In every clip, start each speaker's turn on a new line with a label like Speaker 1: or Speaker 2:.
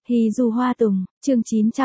Speaker 1: Hy du hoa tùng, chương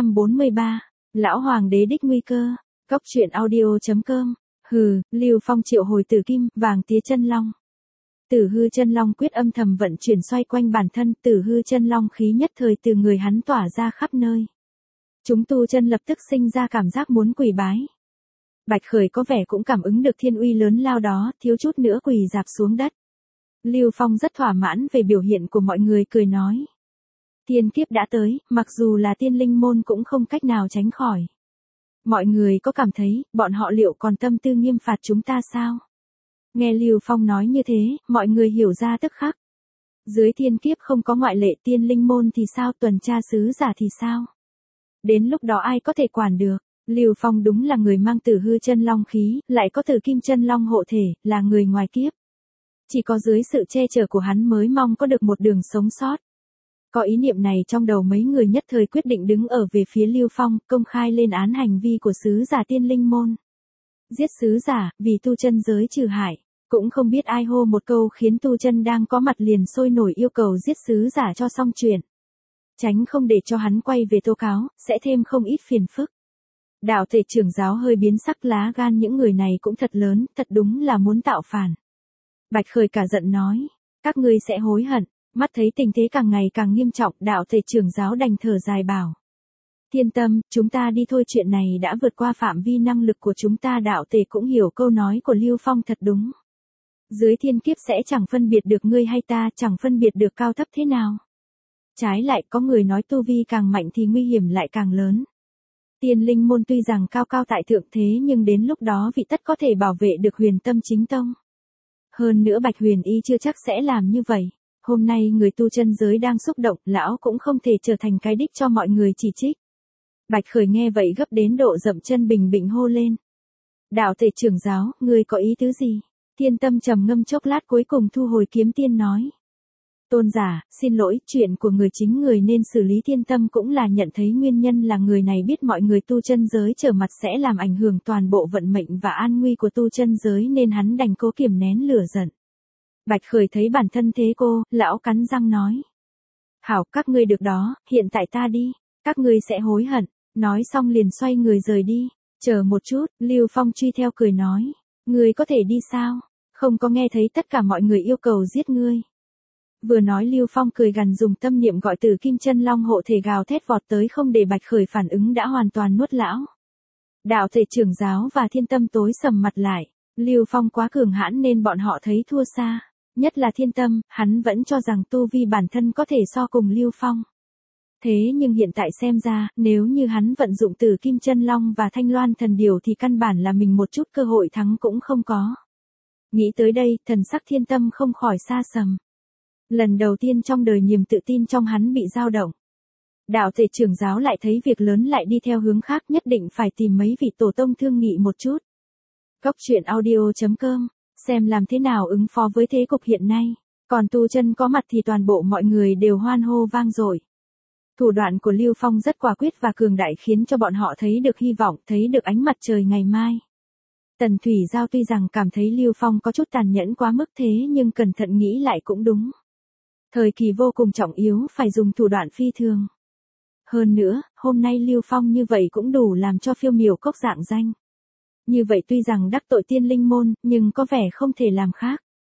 Speaker 1: 943, Lão Hoàng đế đích nguy cơ, Cốc truyện audio.com, Lưu Phong triệu hồi Tử Kim, vàng tía chân long. Tử hư chân long quyết âm thầm vận chuyển xoay quanh bản thân, tử hư chân long khí nhất thời từ người hắn tỏa ra khắp nơi. Chúng tu chân lập tức sinh ra cảm giác muốn quỳ bái. Bạch Khởi có vẻ cũng cảm ứng được thiên uy lớn lao đó, thiếu chút nữa quỳ rạp xuống đất. Lưu Phong rất thỏa mãn về biểu hiện của mọi người, cười nói. Thiên kiếp đã tới, mặc dù là tiên linh môn cũng không cách nào tránh khỏi. Mọi người có cảm thấy, bọn họ liệu còn tâm tư nghiêm phạt chúng ta sao? Nghe Lưu Phong nói như thế, mọi người hiểu ra tức khắc. Dưới thiên kiếp không có ngoại lệ, tiên linh môn thì sao, tuần tra sứ giả thì sao? Đến lúc đó ai có thể quản được? Lưu Phong đúng là người mang tử hư chân long khí, lại có tử kim chân long hộ thể, là người ngoài kiếp. Chỉ có dưới sự che chở của hắn mới mong có được một đường sống sót. Có ý niệm này trong đầu mấy người nhất thời quyết định đứng ở về phía Lưu Phong, công khai lên án hành vi của sứ giả tiên linh môn. Giết sứ giả, vì tu chân giới trừ hại. Cũng không biết ai hô một câu khiến tu chân đang có mặt liền sôi nổi yêu cầu giết sứ giả cho xong chuyện. Tránh không để cho hắn quay về tố cáo, sẽ thêm không ít phiền phức. Đạo thể trưởng giáo hơi biến sắc, lá gan những người này cũng thật lớn, thật đúng là muốn tạo phản. Bạch Khởi cả giận nói, các ngươi sẽ hối hận. Mắt thấy tình thế càng ngày càng nghiêm trọng, đạo thể trưởng giáo đành thở dài bảo. Thiên tâm, chúng ta đi thôi, chuyện này đã vượt qua phạm vi năng lực của chúng ta. Đạo thể cũng hiểu câu nói của Lưu Phong thật đúng. Dưới thiên kiếp sẽ chẳng phân biệt được ngươi hay ta, chẳng phân biệt được cao thấp thế nào. Trái lại có người nói tu vi càng mạnh thì nguy hiểm lại càng lớn. Tiên linh môn tuy rằng cao cao tại thượng thế nhưng đến lúc đó vị tất có thể bảo vệ được Huyền Tâm chính tông. Hơn nữa Bạch Huyền Y chưa chắc sẽ làm như vậy. Hôm nay người tu chân giới đang xúc động, lão cũng không thể trở thành cái đích cho mọi người chỉ trích. Bạch Khởi nghe vậy gấp đến độ dậm chân bình bỉnh hô lên. Đạo thể trưởng giáo, ngươi có ý tứ gì? Thiên tâm trầm ngâm chốc lát cuối cùng thu hồi kiếm tiên nói. Tôn giả, xin lỗi, chuyện của người chính người nên xử lý. Thiên tâm cũng là nhận thấy nguyên nhân là người này biết mọi người tu chân giới trở mặt sẽ làm ảnh hưởng toàn bộ vận mệnh và an nguy của tu chân giới nên hắn đành cố kiềm nén lửa giận. Bạch Khởi thấy bản thân thế cô, lão cắn răng nói. Hảo, các ngươi được đó, hiện tại ta đi, các ngươi sẽ hối hận. Nói xong liền xoay người rời đi. Chờ một chút, Lưu Phong truy theo cười nói. Ngươi có thể đi sao? Không có nghe thấy tất cả mọi người yêu cầu giết ngươi. Vừa nói Lưu Phong cười gằn dùng tâm niệm gọi Tử Kim chân long hộ thể gào thét vọt tới, không để Bạch Khởi phản ứng đã hoàn toàn nuốt lão. Đạo thể trưởng giáo và thiên tâm tối sầm mặt lại. Lưu Phong quá cường hãn nên bọn họ thấy thua xa. Nhất là thiên tâm, hắn vẫn cho rằng tu vi bản thân có thể so cùng Lưu Phong. Thế nhưng hiện tại xem ra, nếu như hắn vận dụng Tử Kim chân long và Thanh Loan thần điểu thì căn bản là mình một chút cơ hội thắng cũng không có. Nghĩ tới đây, thần sắc thiên tâm không khỏi xa sầm. Lần đầu tiên trong đời niềm tự tin trong hắn bị dao động. Đạo thể trưởng giáo lại thấy việc lớn lại đi theo hướng khác, nhất định phải tìm mấy vị tổ tông thương nghị một chút. Cốc truyện audio.com, xem làm thế nào ứng phó với thế cục hiện nay. Còn tu chân có mặt thì toàn bộ mọi người đều hoan hô vang dội. Thủ đoạn của Lưu Phong rất quả quyết và cường đại khiến cho bọn họ thấy được hy vọng, thấy được ánh mặt trời ngày mai. Tần Thủy Giao tuy rằng cảm thấy Lưu Phong có chút tàn nhẫn quá mức thế nhưng cẩn thận nghĩ lại cũng đúng. Thời kỳ vô cùng trọng yếu phải dùng thủ đoạn phi thường. Hơn nữa, hôm nay Lưu Phong như vậy cũng đủ làm cho Phiêu Miểu Cốc rạng danh. Như vậy tuy rằng đắc tội tiên linh môn, nhưng có vẻ không thể làm khác.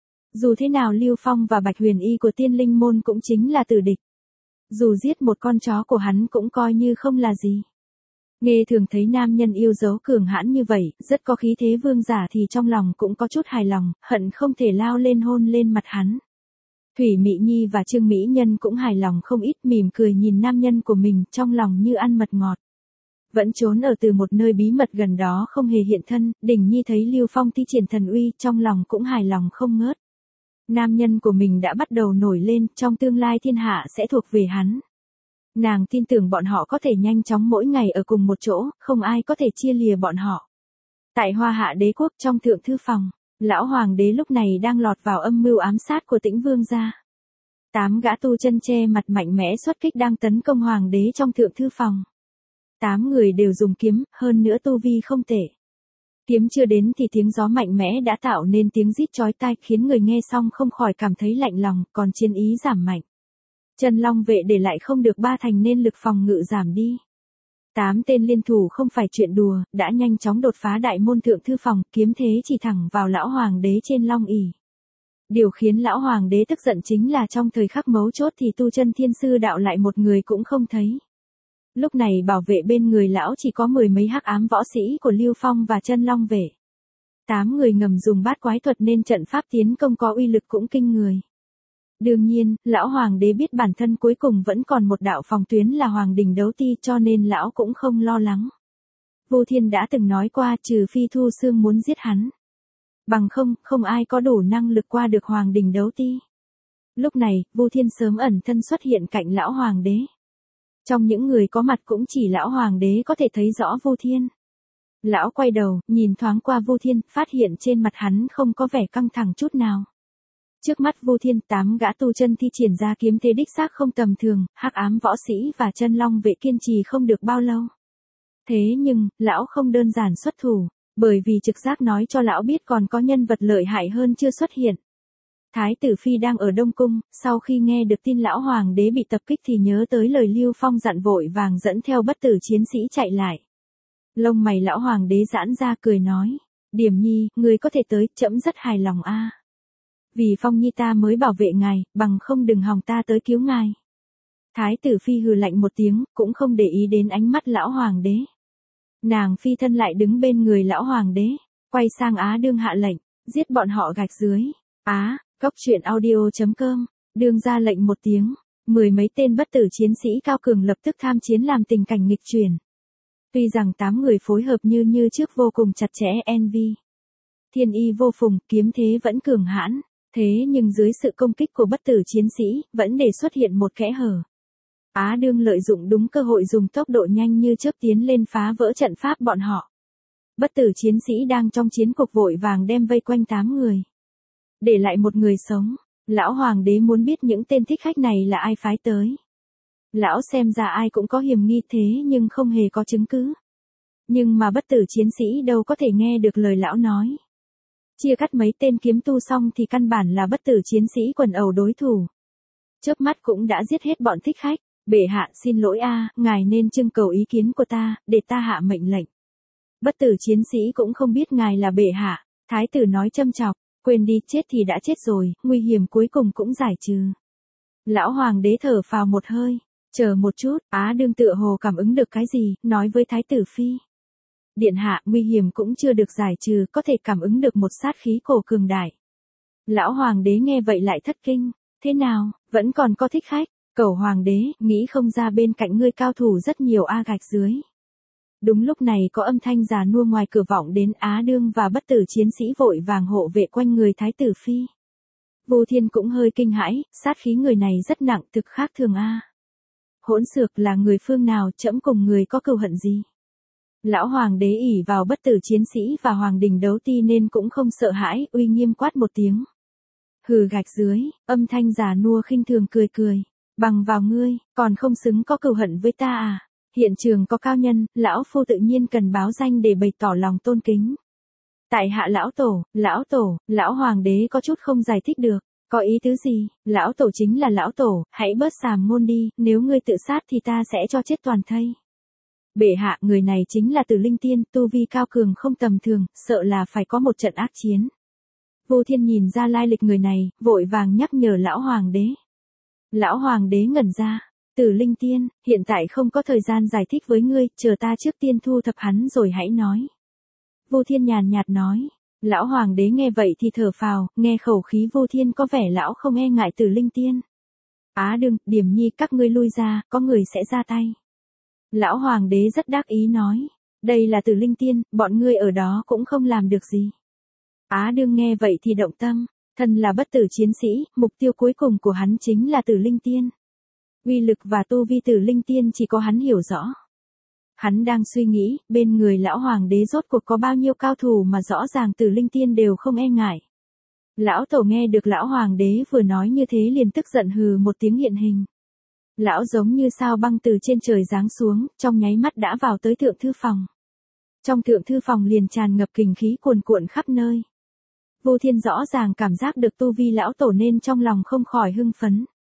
Speaker 1: Dù thế nào Lưu Phong và Bạch Huyền Y của tiên linh môn cũng chính là tử địch. Dù giết một con chó của hắn cũng coi như không là gì. Nghe thường thấy nam nhân yêu dấu cường hãn như vậy, rất có khí thế vương giả thì trong lòng cũng có chút hài lòng, hận không thể lao lên hôn lên mặt hắn. Thủy Mỹ Nhi và Trương Mỹ Nhân cũng hài lòng không ít, mỉm cười nhìn nam nhân của mình, trong lòng như ăn mật ngọt. Vẫn trốn ở từ một nơi bí mật gần đó không hề hiện thân, Đình Nhi thấy Lưu Phong thi triển thần uy, trong lòng cũng hài lòng không ngớt. Nam nhân của mình đã bắt đầu nổi lên, trong tương lai thiên hạ sẽ thuộc về hắn. Nàng tin tưởng bọn họ có thể nhanh chóng mỗi ngày ở cùng một chỗ, không ai có thể chia lìa bọn họ. Tại Hoa Hạ đế quốc trong thượng thư phòng, lão hoàng đế lúc này đang lọt vào âm mưu ám sát của Tĩnh Vương gia. 8 gã tu chân che mặt mạnh mẽ xuất kích đang tấn công hoàng đế trong thượng thư phòng. 8 người đều dùng kiếm, hơn nữa tu vi không tệ. Kiếm chưa đến thì tiếng gió mạnh mẽ đã tạo nên tiếng rít chói tai khiến người nghe xong không khỏi cảm thấy lạnh lòng, còn chiến ý giảm mạnh. Chân Long vệ để lại không được 3 thành nên lực phòng ngự giảm đi. 8 tên liên thủ không phải chuyện đùa, đã nhanh chóng đột phá đại môn thượng thư phòng, kiếm thế chỉ thẳng vào lão hoàng đế trên long ỷ. Điều khiến lão hoàng đế tức giận chính là trong thời khắc mấu chốt thì tu chân thiên sư đạo lại một người cũng không thấy. Lúc này bảo vệ bên người lão chỉ có 10 mấy hắc ám võ sĩ của Lưu Phong và Chân Long vệ. 8 người ngầm dùng bát quái thuật nên trận pháp tiến công có uy lực cũng kinh người. Đương nhiên, lão hoàng đế biết bản thân cuối cùng vẫn còn một đạo phòng tuyến là Hoàng Đình Đấu Ti cho nên lão cũng không lo lắng. Vu Thiên đã từng nói qua trừ phi Thu Xương muốn giết hắn. Bằng không ai có đủ năng lực qua được Hoàng Đình Đấu Ti. Lúc này, Vu Thiên sớm ẩn thân xuất hiện cạnh lão hoàng đế. Trong những người có mặt cũng chỉ lão hoàng đế có thể thấy rõ Vu Thiên. Lão quay đầu, nhìn thoáng qua Vu Thiên, phát hiện trên mặt hắn không có vẻ căng thẳng chút nào. Trước mắt Vu Thiên, 8 gã tu chân thi triển ra kiếm thế đích xác không tầm thường, hắc ám võ sĩ và Chân Long vệ kiên trì không được bao lâu. Thế nhưng, lão không đơn giản xuất thủ, bởi vì trực giác nói cho lão biết còn có nhân vật lợi hại hơn chưa xuất hiện. Thái tử Phi đang ở Đông Cung, sau khi nghe được tin lão hoàng đế bị tập kích thì nhớ tới lời Lưu Phong dặn vội vàng dẫn theo bất tử chiến sĩ chạy lại. Lông mày lão hoàng đế giãn ra cười nói, Điểm Nhi, người có thể tới, trẫm rất hài lòng a. Vì Phong Nhi ta mới bảo vệ ngài, bằng không đừng hòng ta tới cứu ngài. Thái tử Phi hừ lạnh một tiếng, cũng không để ý đến ánh mắt lão hoàng đế. Nàng phi thân lại đứng bên người lão hoàng đế, quay sang Á Đương hạ lệnh, giết bọn họ gạch dưới. Cóc truyện audio.com, Đương ra lệnh một tiếng, 10 mấy tên bất tử chiến sĩ cao cường lập tức tham chiến làm tình cảnh nghịch chuyển. Tuy rằng 8 người phối hợp như trước vô cùng chặt chẽ envy. Thiên y vô phùng, kiếm thế vẫn cường hãn, thế nhưng dưới sự công kích của bất tử chiến sĩ, vẫn để xuất hiện một kẽ hở. Á Đương lợi dụng đúng cơ hội dùng tốc độ nhanh như chớp tiến lên phá vỡ trận pháp bọn họ. Bất tử chiến sĩ đang trong chiến cuộc vội vàng đem vây quanh 8 người. Để lại một người sống, lão hoàng đế muốn biết những tên thích khách này là ai phái tới. Lão xem ra ai cũng có hiểm nghi thế nhưng không hề có chứng cứ. Nhưng mà bất tử chiến sĩ đâu có thể nghe được lời lão nói. Chia cắt mấy tên kiếm tu xong thì căn bản là bất tử chiến sĩ quần ẩu đối thủ. Chớp mắt cũng đã giết hết bọn thích khách. Bệ hạ xin lỗi ngài nên trưng cầu ý kiến của ta, để ta hạ mệnh lệnh. Bất tử chiến sĩ cũng không biết ngài là bệ hạ, thái tử nói châm chọc, quên đi, chết thì đã chết rồi, nguy hiểm cuối cùng cũng giải trừ. Lão hoàng đế thở phào một hơi, chờ một chút, Á Đương tựa hồ cảm ứng được cái gì, nói với thái tử Phi. Điện hạ, nguy hiểm cũng chưa được giải trừ, có thể cảm ứng được một sát khí cổ cường đại. Lão hoàng đế nghe vậy lại thất kinh, thế nào, vẫn còn có thích khách. Cẩu hoàng đế, nghĩ không ra bên cạnh ngươi cao thủ rất nhiều gạch dưới. Đúng lúc này có âm thanh già nua ngoài cửa vọng đến, Á Đương và bất tử chiến sĩ vội vàng hộ vệ quanh người thái tử Phi. Vu Thiên cũng hơi kinh hãi, sát khí người này rất nặng, thực khác thường Hỗn xược, là người phương nào, trẫm cùng người có cừu hận gì? Lão hoàng đế ỷ vào bất tử chiến sĩ và Hoàng Đình Đấu Ti nên cũng không sợ hãi, uy nghiêm quát một tiếng. Hừ, gạch dưới, âm thanh già nua khinh thường cười. Bằng vào ngươi, còn không xứng có cừu hận với ta Hiện trường có cao nhân, lão phu tự nhiên cần báo danh để bày tỏ lòng tôn kính. Tại hạ lão tổ, lão hoàng đế có chút không giải thích được, có ý tứ gì, lão tổ chính là lão tổ, hãy bớt sàm ngôn đi, nếu ngươi tự sát thì ta sẽ cho chết toàn thây. Bệ hạ, người này chính là Tử Linh Tiên, tu vi cao cường không tầm thường, sợ là phải có một trận ác chiến. Vu Thiên nhìn ra lai lịch người này, vội vàng nhắc nhở lão hoàng đế. Lão hoàng đế ngẩn ra, Tử Linh Tiên, hiện tại không có thời gian giải thích với ngươi, chờ ta trước tiên thu thập hắn rồi hãy nói. Vu Thiên nhàn nhạt nói, lão hoàng đế nghe vậy thì thở phào, nghe khẩu khí Vu Thiên có vẻ lão không e ngại Tử Linh Tiên. Á Đương, Điểm Nhi các ngươi lui ra, có người sẽ ra tay. Lão hoàng đế rất đắc ý nói, đây là Tử Linh Tiên, bọn ngươi ở đó cũng không làm được gì. Á Đương nghe vậy thì động tâm. Thân là bất tử chiến sĩ, mục tiêu cuối cùng của hắn chính là Tử Linh Tiên. Uy lực và tu vi Tử Linh Tiên chỉ có hắn hiểu rõ. Hắn đang suy nghĩ, bên người lão hoàng đế rốt cuộc có bao nhiêu cao thủ mà rõ ràng Tử Linh Tiên đều không e ngại. Lão tổ nghe được lão hoàng đế vừa nói như thế liền tức giận hừ một tiếng hiện hình. Lão giống như sao băng từ trên trời giáng xuống, trong nháy mắt đã vào tới thượng thư phòng. Trong thượng thư phòng liền tràn ngập kình khí cuồn cuộn khắp nơi. Vu Thiên rõ ràng cảm giác được tu vi lão tổ nên trong lòng không khỏi hưng phấn.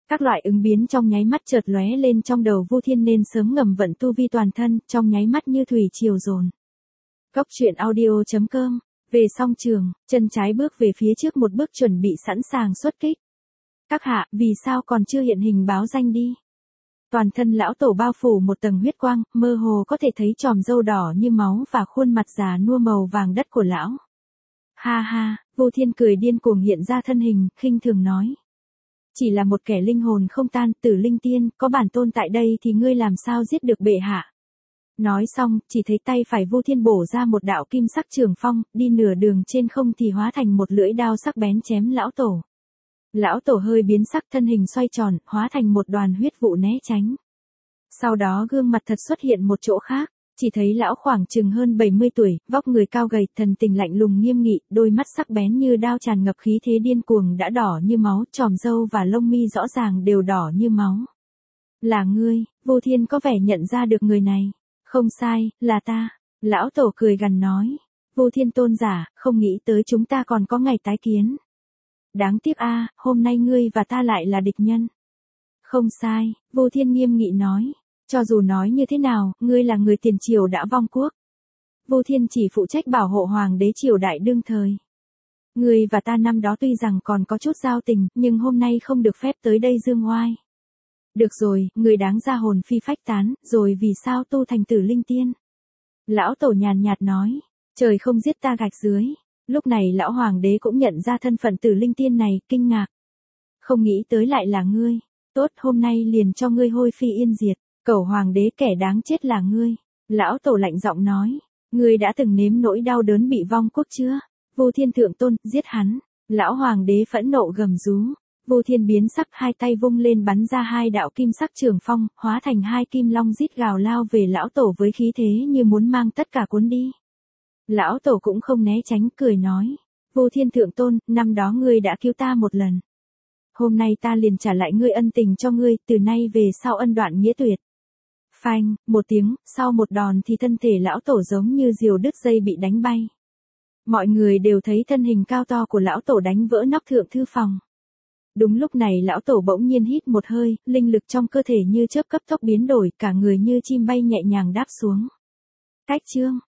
Speaker 1: Các loại ứng biến trong nháy mắt chợt lóe lên trong đầu Vu Thiên nên sớm ngầm vận tu vi toàn thân, trong nháy mắt như thủy triều dồn. Cốc truyện audio.com. Về song trường, chân trái bước về phía trước một bước chuẩn bị sẵn sàng xuất kích. Các hạ, vì sao còn chưa hiện hình báo danh đi? Toàn thân lão tổ bao phủ một tầng huyết quang, mơ hồ có thể thấy chòm râu đỏ như máu và khuôn mặt già nua màu vàng đất của lão. Ha ha, Vu Thiên cười điên cuồng hiện ra thân hình, khinh thường nói. Chỉ là một kẻ linh hồn không tan, Tử Linh Tiên, có bản tôn tại đây thì ngươi làm sao giết được bệ hạ. Nói xong, chỉ thấy tay phải Vu Thiên bổ ra một đạo kim sắc trường phong, đi nửa đường trên không thì hóa thành một lưỡi đao sắc bén chém lão tổ. Lão tổ hơi biến sắc, thân hình xoay tròn, hóa thành một đoàn huyết vụ né tránh. Sau đó gương mặt thật xuất hiện một chỗ khác, chỉ thấy lão khoảng chừng hơn 70 tuổi, vóc người cao gầy, thần tình lạnh lùng nghiêm nghị, đôi mắt sắc bén như đao tràn ngập khí thế điên cuồng đã đỏ như máu, chòm râu và lông mi rõ ràng đều đỏ như máu. Là ngươi, Vu Thiên có vẻ nhận ra được người này. Không sai, là ta. Lão tổ cười gằn nói. Vu Thiên tôn giả, không nghĩ tới chúng ta còn có ngày tái kiến. Đáng tiếc a, hôm nay ngươi và ta lại là địch nhân. Không sai, Vu Thiên nghiêm nghị nói. Cho dù nói như thế nào, ngươi là người tiền triều đã vong quốc. Vu Thiên chỉ phụ trách bảo hộ hoàng đế triều đại đương thời. Ngươi và ta năm đó tuy rằng còn có chút giao tình, nhưng hôm nay không được phép tới đây dương oai. Được rồi, người đáng ra hồn phi phách tán, rồi vì sao tu thành Tử Linh Tiên? Lão tổ nhàn nhạt nói, trời không giết ta gạch dưới. Lúc này lão hoàng đế cũng nhận ra thân phận Tử Linh Tiên này, kinh ngạc. Không nghĩ tới lại là ngươi. Tốt, hôm nay liền cho ngươi hôi phi yên diệt. Cẩu hoàng đế kẻ đáng chết là ngươi. Lão tổ lạnh giọng nói, ngươi đã từng nếm nỗi đau đớn bị vong quốc chưa? Vu Thiên thượng tôn, giết hắn. Lão hoàng đế phẫn nộ gầm rú. Vu Thiên biến sắc, hai tay vung lên bắn ra hai đạo kim sắc trường phong, hóa thành hai kim long rít gào lao về lão tổ với khí thế như muốn mang tất cả cuốn đi. Lão tổ cũng không né tránh, cười nói, Vu Thiên thượng tôn, năm đó ngươi đã cứu ta một lần. Hôm nay ta liền trả lại ngươi ân tình cho ngươi, từ nay về sau ân đoạn nghĩa tuyệt. Phanh, một tiếng, sau một đòn thì thân thể lão tổ giống như diều đứt dây bị đánh bay. Mọi người đều thấy thân hình cao to của lão tổ đánh vỡ nóc thượng thư phòng. Đúng lúc này lão tổ bỗng nhiên hít một hơi, linh lực trong cơ thể như chớp cấp tốc biến đổi, cả người như chim bay nhẹ nhàng đáp xuống. Cách chương